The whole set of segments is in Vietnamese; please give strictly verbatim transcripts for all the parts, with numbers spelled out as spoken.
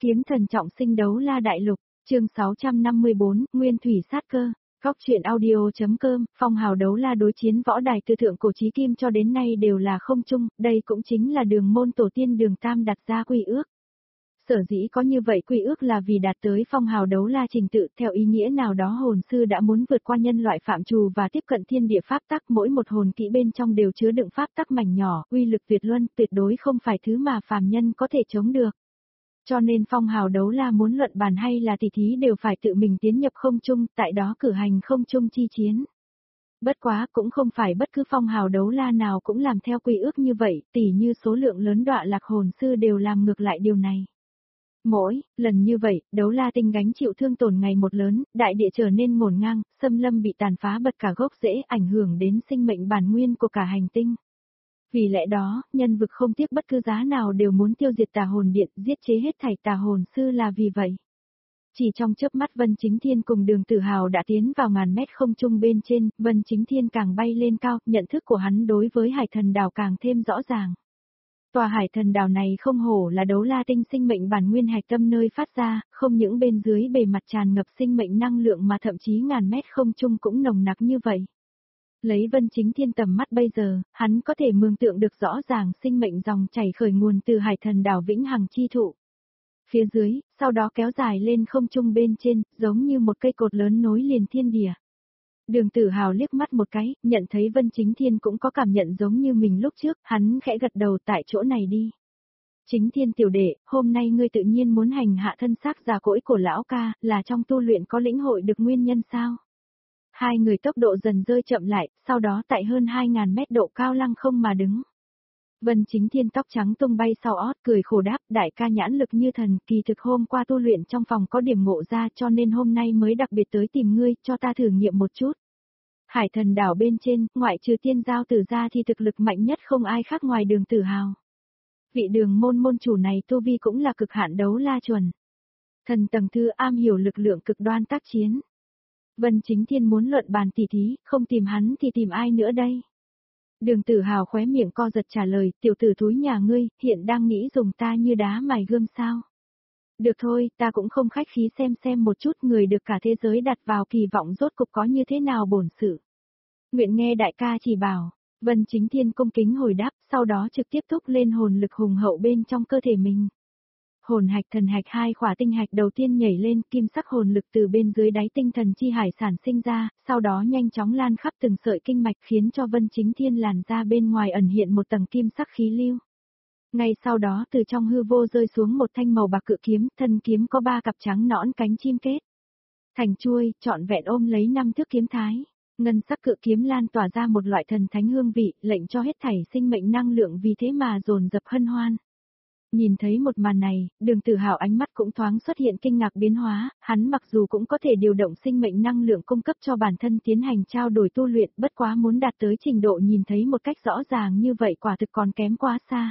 Kiếm thần trọng sinh đấu la đại lục, chương sáu trăm năm mươi bốn, Nguyên thủy sát cơ. Góc truyện audio.com, phong hào đấu la đối chiến võ đài từ thượng cổ chí kim cho đến nay đều là không chung, đây cũng chính là đường môn tổ tiên Đường Tam đặt ra quy ước. Sở dĩ có như vậy quy ước là vì đạt tới phong hào đấu la trình tự, theo ý nghĩa nào đó hồn sư đã muốn vượt qua nhân loại phạm trù và tiếp cận thiên địa pháp tắc, mỗi một hồn kỹ bên trong đều chứa đựng pháp tắc mảnh nhỏ, uy lực tuyệt luân, tuyệt đối không phải thứ mà phàm nhân có thể chống được. Cho nên phong hào đấu la muốn luận bàn hay là tỷ thí đều phải tự mình tiến nhập không trung, tại đó cử hành không trung chi chiến. Bất quá cũng không phải bất cứ phong hào đấu la nào cũng làm theo quy ước như vậy, tỉ như số lượng lớn đọa lạc hồn sư đều làm ngược lại điều này. Mỗi lần như vậy, đấu la tinh gánh chịu thương tổn ngày một lớn, đại địa trở nên ngổn ngang, xâm lâm bị tàn phá bật cả gốc rễ, ảnh hưởng đến sinh mệnh bản nguyên của cả hành tinh. Vì lẽ đó, nhân vực không tiếc bất cứ giá nào đều muốn tiêu diệt tà hồn điện, giết chế hết thảy tà hồn sư là vì vậy. Chỉ trong chớp mắt Vân Chính Thiên cùng Đường Tử Hào đã tiến vào ngàn mét không trung bên trên, Vân Chính Thiên càng bay lên cao, nhận thức của hắn đối với hải thần đảo càng thêm rõ ràng. Tòa hải thần đảo này không hổ là đấu la tinh sinh mệnh bản nguyên hạch tâm nơi phát ra, không những bên dưới bề mặt tràn ngập sinh mệnh năng lượng mà thậm chí ngàn mét không trung cũng nồng nặc như vậy. Lấy Vân Chính Thiên tầm mắt bây giờ, hắn có thể mường tượng được rõ ràng sinh mệnh dòng chảy khởi nguồn từ hải thần đảo Vĩnh Hằng chi thụ. Phía dưới, sau đó kéo dài lên không trung bên trên, giống như một cây cột lớn nối liền thiên địa. Đường Tử Hào liếc mắt một cái, nhận thấy Vân Chính Thiên cũng có cảm nhận giống như mình lúc trước, hắn khẽ gật đầu tại chỗ này đi. Chính Thiên tiểu đệ, hôm nay ngươi tự nhiên muốn hành hạ thân xác già cỗi của lão ca, là trong tu luyện có lĩnh hội được nguyên nhân sao? Hai người tốc độ dần rơi chậm lại, sau đó tại hơn hai ngàn mét độ cao lăng không mà đứng. Vân Chính Thiên tóc trắng tung bay sau ót cười khổ đáp, đại ca nhãn lực như thần, kỳ thực hôm qua tu luyện trong phòng có điểm ngộ ra cho nên hôm nay mới đặc biệt tới tìm ngươi, cho ta thử nghiệm một chút. Hải thần đảo bên trên, ngoại trừ tiên giao tử ra thì thực lực mạnh nhất không ai khác ngoài Đường Tử Hào. Vị Đường môn môn chủ này tu vi cũng là cực hạn đấu la chuẩn. Thần tầng thư am hiểu lực lượng cực đoan tác chiến. Vân Chính Thiên muốn luận bàn tỷ thí, không tìm hắn thì tìm ai nữa đây? Đường Tử Hào khóe miệng co giật trả lời, tiểu tử thúi nhà ngươi, hiện đang nghĩ dùng ta như đá mài gươm sao? Được thôi, ta cũng không khách khí xem xem một chút người được cả thế giới đặt vào kỳ vọng rốt cục có như thế nào bổn sự. Nguyện nghe đại ca chỉ bảo, Vân Chính Thiên cung kính hồi đáp, sau đó trực tiếp thúc lên hồn lực hùng hậu bên trong cơ thể mình. Hồn hạch thần hạch hai khỏa tinh hạch đầu tiên nhảy lên, kim sắc hồn lực từ bên dưới đáy tinh thần chi hải sản sinh ra, sau đó nhanh chóng lan khắp từng sợi kinh mạch khiến cho Vân Chính Thiên làn ra bên ngoài ẩn hiện một tầng kim sắc khí lưu. Ngay sau đó từ trong hư vô rơi xuống một thanh màu bạc cự kiếm, thân kiếm có ba cặp trắng nõn cánh chim kết. Thành chuôi, trọn vẹn ôm lấy năm thước kiếm thái. Ngân sắc cự kiếm lan tỏa ra một loại thần thánh hương vị, lệnh cho hết thảy sinh mệnh năng lượng vì thế mà dồn dập hân hoan. Nhìn thấy một màn này, Đường Tử Hào ánh mắt cũng thoáng xuất hiện kinh ngạc biến hóa, hắn mặc dù cũng có thể điều động sinh mệnh năng lượng cung cấp cho bản thân tiến hành trao đổi tu luyện, bất quá muốn đạt tới trình độ nhìn thấy một cách rõ ràng như vậy quả thực còn kém quá xa.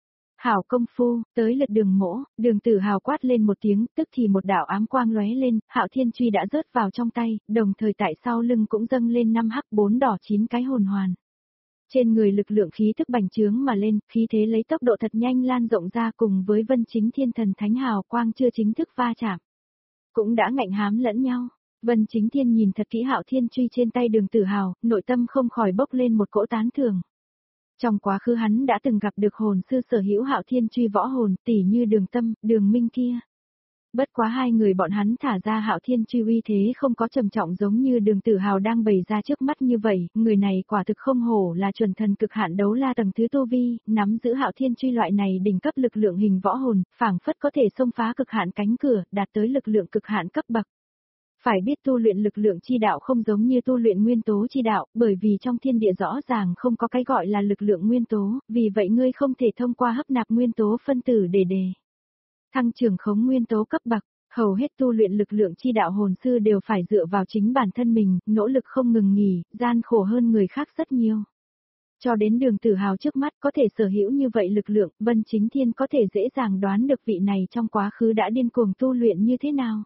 Hảo công phu, tới lượt Đường Mỗ, Đường Tử Hào quát lên một tiếng, tức thì một đạo ám quang lóe lên, Hạo Thiên Truy đã rớt vào trong tay, đồng thời tại sau lưng cũng dâng lên năm hắc bốn đỏ chín cái hồn hoàn. Trên người lực lượng khí tức bành trướng mà lên, khí thế lấy tốc độ thật nhanh lan rộng ra cùng với Vân Chính Thiên thần thánh hào quang chưa chính thức va chạm. Cũng đã ngạnh hám lẫn nhau. Vân Chính Thiên nhìn thật kỹ Hạo Thiên Truy trên tay Đường Tử Hào, nội tâm không khỏi bốc lên một cỗ tán thưởng. Trong quá khứ hắn đã từng gặp được hồn sư sở hữu Hạo Thiên Truy võ hồn, tỉ như Đường Tâm, Đường Minh kia. Bất quá hai người bọn hắn thả ra Hạo Thiên Truy uy thế không có trầm trọng giống như Đường Tử Hào đang bày ra trước mắt như vậy, người này quả thực không hổ là chuẩn thần cực hạn đấu la tầng thứ tu vi, nắm giữ Hạo Thiên Truy loại này đỉnh cấp lực lượng hình võ hồn, phảng phất có thể xông phá cực hạn cánh cửa, đạt tới lực lượng cực hạn cấp bậc. Phải biết tu luyện lực lượng chi đạo không giống như tu luyện nguyên tố chi đạo, bởi vì trong thiên địa rõ ràng không có cái gọi là lực lượng nguyên tố, vì vậy ngươi không thể thông qua hấp nạp nguyên tố phân tử để đề thăng trường khống nguyên tố cấp bậc. Hầu hết tu luyện lực lượng chi đạo hồn sư đều phải dựa vào chính bản thân mình, nỗ lực không ngừng nghỉ, gian khổ hơn người khác rất nhiều. Cho đến Đường Tử Hào trước mắt có thể sở hữu như vậy lực lượng, Vân Chính Thiên có thể dễ dàng đoán được vị này trong quá khứ đã điên cuồng tu luyện như thế nào.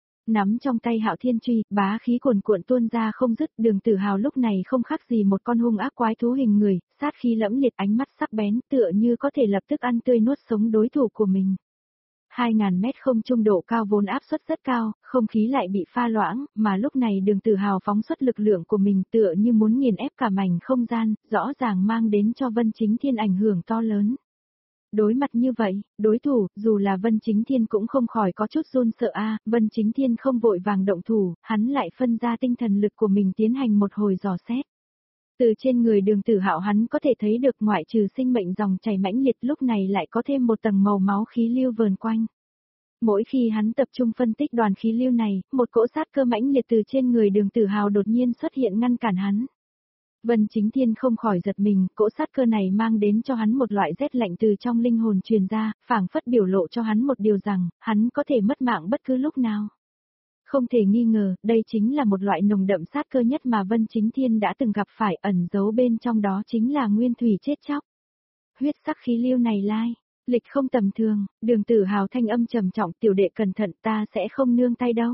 Nắm trong tay Hạo Thiên Truy, bá khí cuồn cuộn tuôn ra không dứt, Đường Tử Hào lúc này không khác gì một con hung ác quái thú hình người, sát khí lẫm liệt, ánh mắt sắc bén, tựa như có thể lập tức ăn tươi nuốt sống đối thủ của mình. hai ngàn mét không trung độ cao vốn áp suất rất cao, không khí lại bị pha loãng, mà lúc này Đường Tử Hào phóng xuất lực lượng của mình tựa như muốn nghiền ép cả mảnh không gian, rõ ràng mang đến cho Vân Chính Thiên ảnh hưởng to lớn. Đối mặt như vậy, đối thủ, dù là Vân Chính Thiên cũng không khỏi có chút run sợ a. Vân Chính Thiên không vội vàng động thủ, hắn lại phân ra tinh thần lực của mình tiến hành một hồi dò xét. Từ trên người Đường Tử Hạo hắn có thể thấy được ngoại trừ sinh mệnh dòng chảy mãnh liệt lúc này lại có thêm một tầng màu máu khí lưu vờn quanh. Mỗi khi hắn tập trung phân tích đoàn khí lưu này, một cỗ sát cơ mãnh liệt từ trên người Đường Tử Hào đột nhiên xuất hiện ngăn cản hắn. Vân Chính Thiên không khỏi giật mình, cỗ sát cơ này mang đến cho hắn một loại rét lạnh từ trong linh hồn truyền ra, phảng phất biểu lộ cho hắn một điều rằng, hắn có thể mất mạng bất cứ lúc nào. Không thể nghi ngờ, đây chính là một loại nồng đậm sát cơ nhất mà Vân Chính Thiên đã từng gặp phải, ẩn giấu bên trong đó chính là nguyên thủy chết chóc. Huyết sắc khí lưu này lai, lịch không tầm thường, Đường Tử Hào thanh âm trầm trọng, tiểu đệ cẩn thận, ta sẽ không nương tay đâu.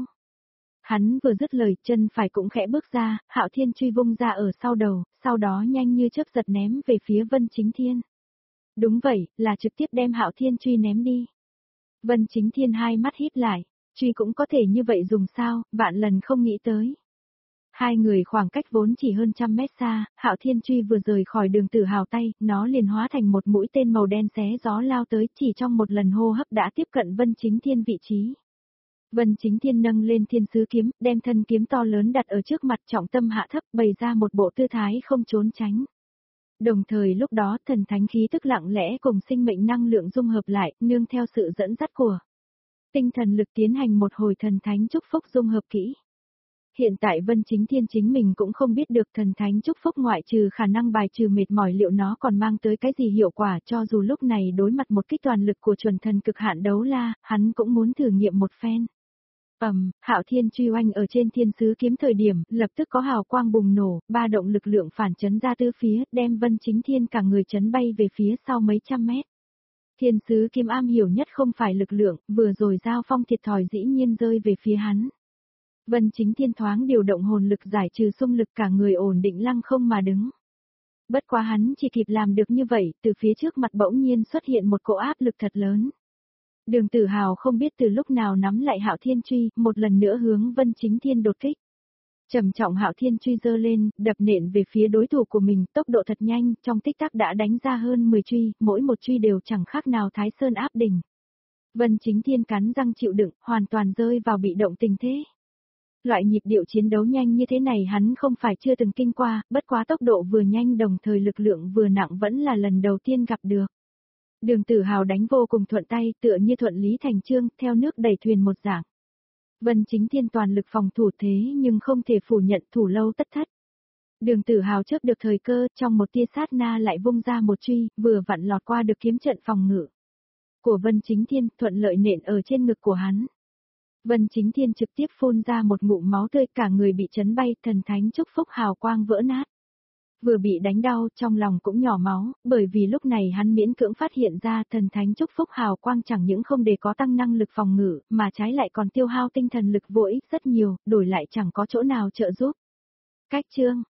Hắn vừa dứt lời, chân phải cũng khẽ bước ra, Hạo Thiên truy vung ra ở sau đầu, sau đó nhanh như chớp giật ném về phía Vân Chính Thiên. Đúng vậy, là trực tiếp đem Hạo Thiên truy ném đi. Vân Chính Thiên hai mắt híp lại, truy cũng có thể như vậy dùng sao, vạn lần không nghĩ tới. Hai người khoảng cách vốn chỉ hơn trăm mét xa, Hạo Thiên truy vừa rời khỏi Đường Tử Hào tay, nó liền hóa thành một mũi tên màu đen xé gió lao tới, chỉ trong một lần hô hấp đã tiếp cận Vân Chính Thiên vị trí. Vân Chính Thiên nâng lên thiên sứ kiếm, đem thân kiếm to lớn đặt ở trước mặt, trọng tâm hạ thấp, bày ra một bộ tư thái không trốn tránh. Đồng thời lúc đó thần thánh khí tức lặng lẽ cùng sinh mệnh năng lượng dung hợp lại, nương theo sự dẫn dắt của tinh thần lực tiến hành một hồi thần thánh chúc phúc dung hợp kỹ. Hiện tại Vân Chính Thiên chính mình cũng không biết được thần thánh chúc phúc ngoại trừ khả năng bài trừ mệt mỏi liệu nó còn mang tới cái gì hiệu quả, cho dù lúc này đối mặt một kích toàn lực của chuẩn thần cực hạn đấu la, hắn cũng muốn thử nghiệm một phen. Ầm, Hạo Thiên truy oanh ở trên thiên sứ kiếm thời điểm, lập tức có hào quang bùng nổ, ba động lực lượng phản chấn ra tứ phía, đem Vân Chính Thiên cả người chấn bay về phía sau mấy trăm mét. Thiên sứ kiếm am hiểu nhất không phải lực lượng, vừa rồi giao phong thiệt thòi dĩ nhiên rơi về phía hắn. Vân Chính Thiên thoáng điều động hồn lực giải trừ xung lực, cả người ổn định lăng không mà đứng. Bất quá hắn chỉ kịp làm được như vậy, từ phía trước mặt bỗng nhiên xuất hiện một cỗ áp lực thật lớn. Đường Tử Hào không biết từ lúc nào nắm lại Hạo Thiên truy, một lần nữa hướng Vân Chính Thiên đột kích. Trầm trọng Hạo Thiên truy giơ lên, đập nện về phía đối thủ của mình, tốc độ thật nhanh, trong tích tắc đã đánh ra hơn mười truy, mỗi một truy đều chẳng khác nào Thái Sơn áp đỉnh. Vân Chính Thiên cắn răng chịu đựng, hoàn toàn rơi vào bị động tình thế. Loại nhịp điệu chiến đấu nhanh như thế này hắn không phải chưa từng kinh qua, bất quá tốc độ vừa nhanh đồng thời lực lượng vừa nặng vẫn là lần đầu tiên gặp được. Đường Tử Hào đánh vô cùng thuận tay, tựa như thuận lý thành chương, theo nước đẩy thuyền một dạng. Vân Chính Thiên toàn lực phòng thủ thế nhưng không thể phủ nhận thủ lâu tất thất. Đường Tử Hào chớp được thời cơ, trong một tia sát na lại vung ra một truy, vừa vặn lọt qua được kiếm trận phòng ngự của Vân Chính Thiên, thuận lợi nện ở trên ngực của hắn. Vân Chính Thiên trực tiếp phun ra một ngụm máu tươi, cả người bị chấn bay, thần thánh chúc phúc hào quang vỡ nát. Vừa bị đánh đau, trong lòng cũng nhỏ máu, bởi vì lúc này hắn miễn cưỡng phát hiện ra thần thánh chúc phúc hào quang chẳng những không để có tăng năng lực phòng ngự, mà trái lại còn tiêu hao tinh thần lực vô ích rất nhiều, đổi lại chẳng có chỗ nào trợ giúp. Cách chương